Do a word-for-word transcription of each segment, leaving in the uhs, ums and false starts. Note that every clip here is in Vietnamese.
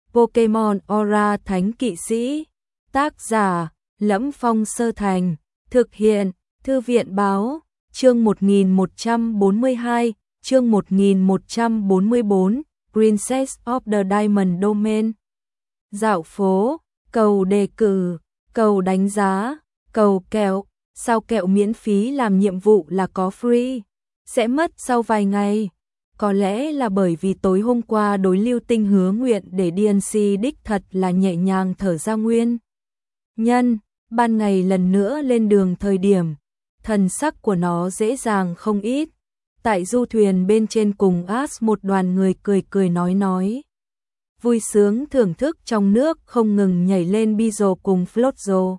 Pokemon Aura Thánh Kỵ Sĩ. Tác giả: Lẫm Phong Sơ Thành. Thực hiện: Thư viện báo. Chương một nghìn một trăm bốn mươi hai, chương một nghìn một trăm bốn mươi bốn, Princess of the Diamond Domain. Dạo phố, cầu đề cử, cầu đánh giá, cầu kẹo. Sao kẹo miễn phí làm nhiệm vụ là có free? Sẽ mất sau vài ngày. Có lẽ là bởi vì tối hôm qua đối Lưu Tinh hứa nguyện để đê en xê đích thật là nhẹ nhàng thở ra nguyên nhân. Ban ngày lần nữa lên đường thời điểm, thần sắc của nó dễ dàng không ít. Tại du thuyền bên trên cùng As một đoàn người cười cười nói nói. Vui sướng thưởng thức trong nước không ngừng nhảy lên Bizo cùng Floatzo.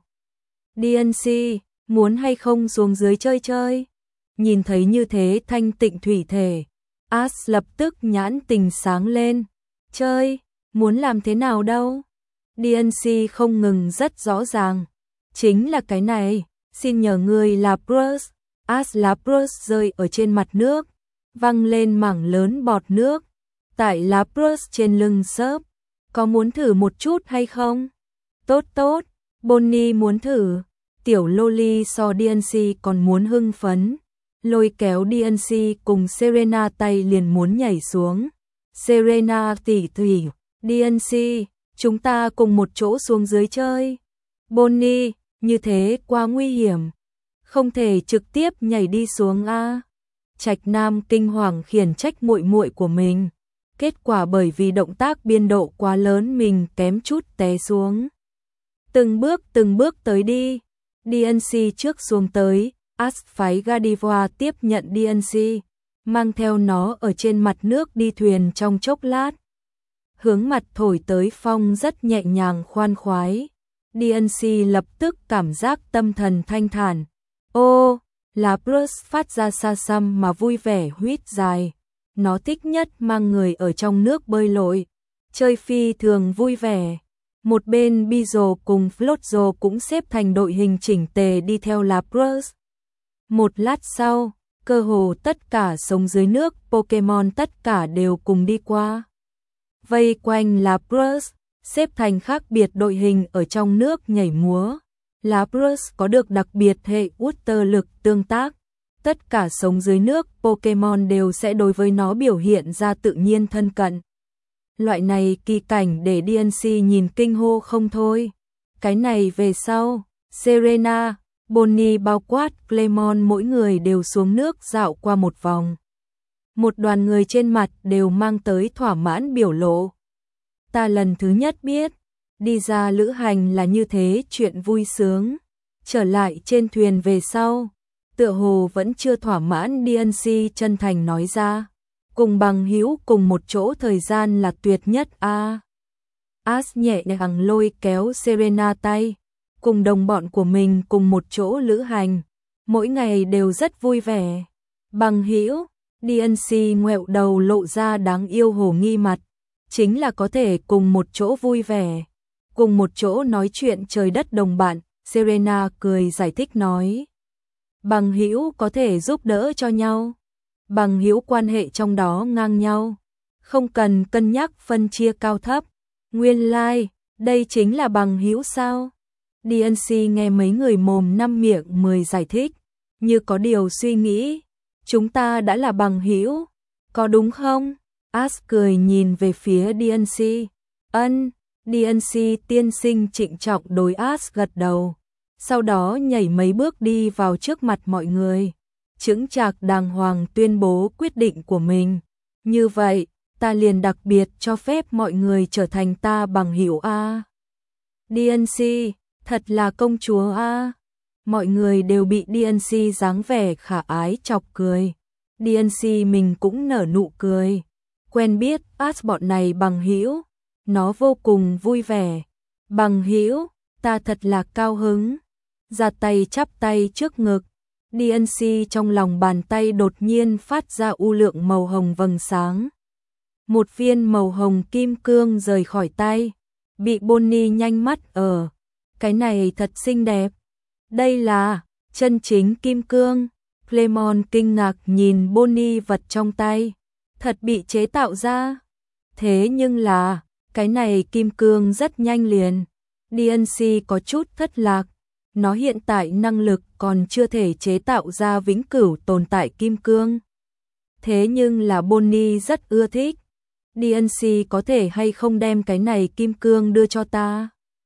đê en xê, muốn hay không xuống dưới chơi chơi? Nhìn thấy như thế thanh tịnh thủy thể, As lập tức nhãn tình sáng lên. Chơi, muốn làm thế nào đâu? đê en xê không ngừng rất rõ ràng. Chính là cái này, xin nhờ người là Bruce. As là Bruce rơi ở trên mặt nước, văng lên mảng lớn bọt nước. Tại lá Bruce trên lưng xớp, có muốn thử một chút hay không? Tốt tốt, Bonnie muốn thử. Tiểu Loli so đê en xê còn muốn hưng phấn, lôi kéo đê en xê cùng Serena tay liền muốn nhảy xuống. Serena tỷ tỷ, đê en xê, chúng ta cùng một chỗ xuống dưới chơi. Bonnie, như thế quá nguy hiểm, không thể trực tiếp nhảy đi xuống a. Trạch Nam kinh hoàng khiển trách muội muội của mình, kết quả bởi vì động tác biên độ quá lớn mình kém chút té xuống. Từng bước từng bước tới đi. đê en xê trước xuống tới, As phái Gardevoir tiếp nhận đê en xê, mang theo nó ở trên mặt nước đi thuyền trong chốc lát. Hướng mặt thổi tới phong rất nhẹ nhàng khoan khoái. đê en xê lập tức cảm giác tâm thần thanh thản. Ô, là Bruce phát ra xa xăm mà vui vẻ huýt dài. Nó thích nhất mang người ở trong nước bơi lội, chơi phi thường vui vẻ. Một bên Bizo cùng Floatzo cũng xếp thành đội hình chỉnh tề đi theo là Bruce. Một lát sau, cơ hồ tất cả sống dưới nước Pokemon tất cả đều cùng đi qua. Vây quanh là Bruce, xếp thành khác biệt đội hình ở trong nước nhảy múa. Là Bruce có được đặc biệt hệ Water lực tương tác. Tất cả sống dưới nước Pokemon đều sẽ đối với nó biểu hiện ra tự nhiên thân cận. Loại này kỳ cảnh để đê en xê nhìn kinh hô không thôi. Cái này về sau, Serena, Bonnie bao quát Clemon mỗi người đều xuống nước dạo qua một vòng. Một đoàn người trên mặt đều mang tới thỏa mãn biểu lộ. Ta lần thứ nhất biết, đi ra lữ hành là như thế chuyện vui sướng. Trở lại trên thuyền về sau, tựa hồ vẫn chưa thỏa mãn đê en xê chân thành nói ra. Cùng bằng hữu cùng một chỗ thời gian là tuyệt nhất a. À. As nhẹ nhàng lôi kéo Serena tay, cùng đồng bọn của mình cùng một chỗ lữ hành, mỗi ngày đều rất vui vẻ. Bằng hữu, đê en xê ngoẹo đầu lộ ra đáng yêu hồ nghi mặt, chính là có thể cùng một chỗ vui vẻ, cùng một chỗ nói chuyện trời đất đồng bạn. Serena cười giải thích nói, bằng hữu có thể giúp đỡ cho nhau. Bằng hữu quan hệ trong đó ngang nhau, không cần cân nhắc phân chia cao thấp. Nguyên lai, like, đây chính là bằng hữu sao? đê en xê nghe mấy người mồm năm miệng mười giải thích, như có điều suy nghĩ. Chúng ta đã là bằng hữu, có đúng không? As cười nhìn về phía đê en xê. Ân, đê en xê tiên sinh trịnh trọng đối As gật đầu. Sau đó nhảy mấy bước đi vào trước mặt mọi người. Chững chạc đàng hoàng tuyên bố quyết định của mình. Như vậy, ta liền đặc biệt cho phép mọi người trở thành ta bằng hữu a. đê en xê, thật là công chúa a. Mọi người đều bị đê en xê dáng vẻ khả ái chọc cười. đê en xê mình cũng nở nụ cười. Quen biết As bọn này bằng hữu, nó vô cùng vui vẻ. Bằng hữu, ta thật là cao hứng. Ra tay chắp tay trước ngực. đê en xê trong lòng bàn tay đột nhiên phát ra u lượng màu hồng vầng sáng. Một viên màu hồng kim cương rời khỏi tay, bị Bonnie nhanh mắt ở. Cái này thật xinh đẹp. Đây là chân chính kim cương. Clemon kinh ngạc nhìn Bonnie vật trong tay. Thật bị chế tạo ra. Thế nhưng là, Cái này kim cương rất nhanh liền. đê en xê có chút thất lạc. Nó hiện tại năng lực còn chưa thể chế tạo ra vĩnh cửu tồn tại kim cương. Thế nhưng là Bonnie rất ưa thích. đê en xê có thể hay không đem cái này kim cương đưa cho ta?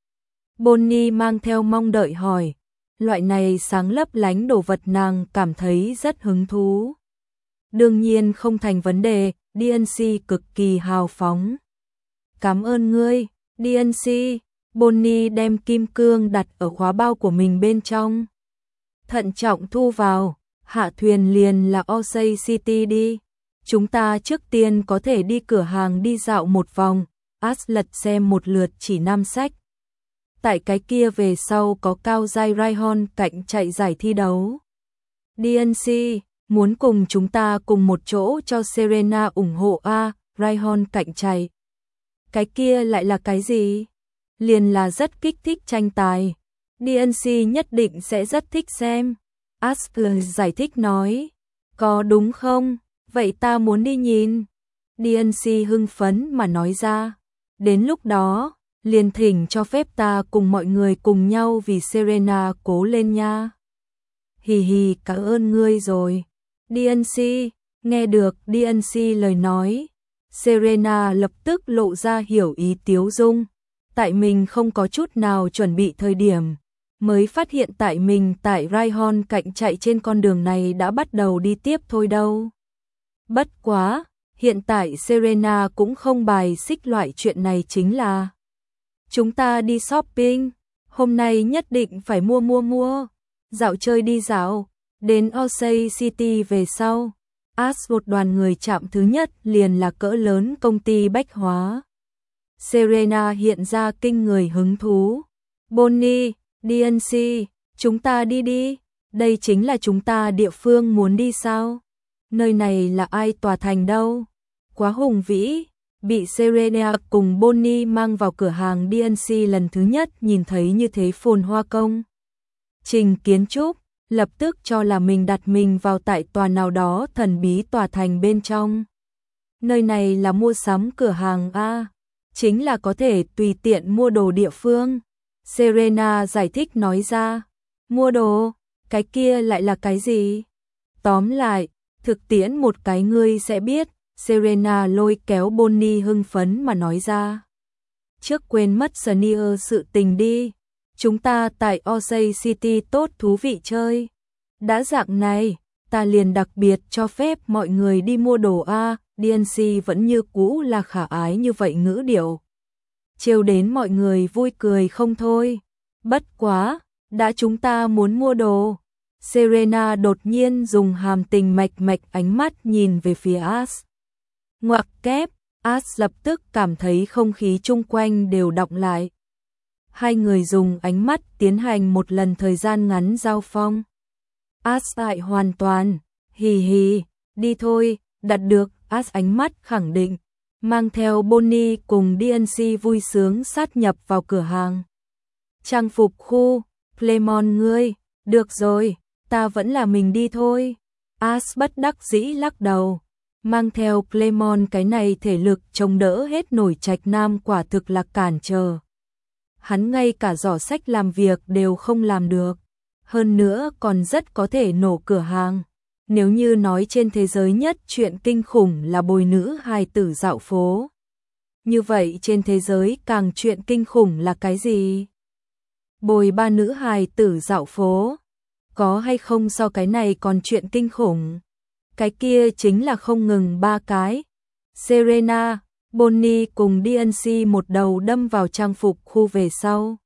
Bonnie mang theo mong đợi hỏi. Loại này sáng lấp lánh đồ vật nàng cảm thấy rất hứng thú. Đương nhiên không thành vấn đề, đê en xê cực kỳ hào phóng. Cảm ơn ngươi, đê en xê. Bonnie đem kim cương đặt ở khóa bao của mình bên trong. Thận trọng thu vào, hạ thuyền liền là Osage City đi. Chúng ta trước tiên có thể đi cửa hàng đi dạo một vòng, As lật xem một lượt chỉ năm sách. Tại cái kia về sau có cao giai Rhyhorn cạnh chạy giải thi đấu. đê en xê, muốn cùng chúng ta cùng một chỗ cho Serena ủng hộ a, Rhyhorn cạnh chạy. Cái kia lại là cái gì? Liền là rất kích thích tranh tài. đê en xê nhất định sẽ rất thích xem. Asper giải thích nói. Có đúng không? Vậy ta muốn đi nhìn. đê en xê hưng phấn mà nói ra. Đến lúc đó, liền thỉnh cho phép ta cùng mọi người cùng nhau vì Serena cố lên nha. Hì hì, cảm ơn ngươi rồi. đê en xê, nghe được đê en xê lời nói. Serena lập tức lộ ra hiểu ý tiếu dung. Tại mình không có chút nào chuẩn bị thời điểm, mới phát hiện tại mình tại Rhyhorn cạnh chạy trên con đường này đã bắt đầu đi tiếp thôi đâu. Bất quá, hiện tại Serena cũng không bài xích loại chuyện này chính là chúng ta đi shopping, hôm nay nhất định phải mua mua mua, dạo chơi đi dạo, đến Osage City về sau. As một đoàn người chạm thứ nhất liền là cỡ lớn công ty bách hóa. Serena hiện ra kinh người hứng thú. Bonnie, đê en xê, chúng ta đi đi, đây chính là chúng ta địa phương muốn đi sao? Nơi này là ai tòa thành đâu? Quá hùng vĩ, bị Serena cùng Bonnie mang vào cửa hàng đê en xê lần thứ nhất nhìn thấy như thế phồn hoa công. Trình kiến trúc, lập tức cho là mình đặt mình vào tại tòa nào đó thần bí tòa thành bên trong. Nơi này là mua sắm cửa hàng A. Chính là có thể tùy tiện mua đồ địa phương. Serena giải thích nói ra. Mua đồ, cái kia lại là cái gì? Tóm lại, thực tiễn một cái ngươi sẽ biết. Serena lôi kéo Bonnie hưng phấn mà nói ra. Trước quên mất Sneer sự tình đi. Chúng ta tại Osage City tốt thú vị chơi. Đã dạng này, ta liền đặc biệt cho phép mọi người đi mua đồ A. đê en xê vẫn như cũ là khả ái như vậy ngữ điệu. Trêu đến mọi người vui cười không thôi. Bất quá, đã chúng ta muốn mua đồ. Serena đột nhiên dùng hàm tình mạch mạch ánh mắt nhìn về phía As. Ngoặc kép, As lập tức cảm thấy không khí chung quanh đều đọng lại. Hai người dùng ánh mắt tiến hành một lần thời gian ngắn giao phong. As lại hoàn toàn, hì hì, đi thôi, đặt được. As ánh mắt khẳng định, mang theo Bonnie cùng đê en xê vui sướng sát nhập vào cửa hàng. Trang phục khu, Clemon ngươi, được rồi, ta vẫn là mình đi thôi. As bất đắc dĩ lắc đầu, mang theo Clemon cái này thể lực chống đỡ hết nổi Trạch Nam quả thực là cản trở. Hắn ngay cả giỏ sách làm việc đều không làm được, hơn nữa còn rất có thể nổ cửa hàng. Nếu như nói trên thế giới nhất chuyện kinh khủng là bồi nữ hài tử dạo phố. Như vậy trên thế giới càng chuyện kinh khủng là cái gì? Bồi ba nữ hài tử dạo phố. Có hay không so cái này còn chuyện kinh khủng? Cái kia chính là không ngừng ba cái. Serena, Bonnie cùng đê en xê một đầu đâm vào trang phục khu về sau.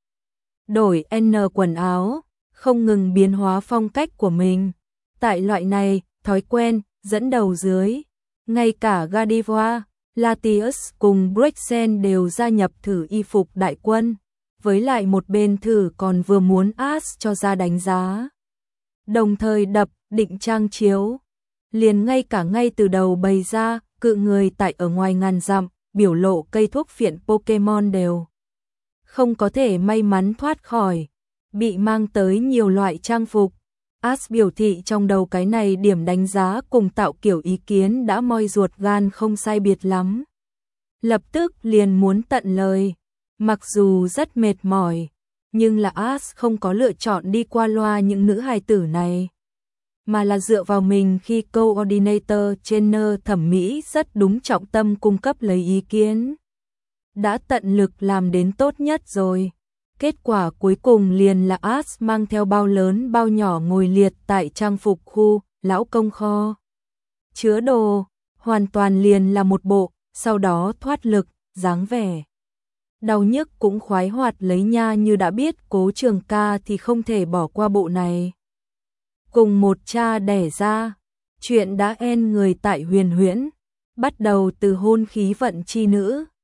Đổi N quần áo, không ngừng biến hóa phong cách của mình. Tại loại này, thói quen, dẫn đầu dưới, ngay cả Godiva, Latius cùng Brexen đều gia nhập thử y phục đại quân, với lại một bên thử còn vừa muốn As cho ra đánh giá. Đồng thời đập, định trang chiếu, liền ngay cả ngay từ đầu bày ra, cự người tại ở ngoài ngàn dặm, biểu lộ cây thuốc phiện Pokemon đều không có thể may mắn thoát khỏi, bị mang tới nhiều loại trang phục. As biểu thị trong đầu cái này điểm đánh giá cùng tạo kiểu ý kiến đã moi ruột gan không sai biệt lắm. lập tức liền muốn tận lời. Mặc dù rất mệt mỏi, nhưng là As không có lựa chọn đi qua loa những nữ hài tử này, mà là dựa vào mình khi coordinator trainer thẩm mỹ rất đúng trọng tâm cung cấp lấy ý kiến. Đã tận lực làm đến tốt nhất rồi. Kết quả cuối cùng liền là As mang theo bao lớn bao nhỏ ngồi liệt tại trang phục khu, lão công kho. Chứa đồ, hoàn toàn liền là một bộ, sau đó thoát lực, dáng vẻ. Đau nhức cũng khoái hoạt lấy nha, như đã biết Cố Trường Ca thì không thể bỏ qua bộ này. Cùng một cha đẻ ra, chuyện đã en người tại Huyền Huyễn, bắt đầu từ hôn khí vận chi nữ,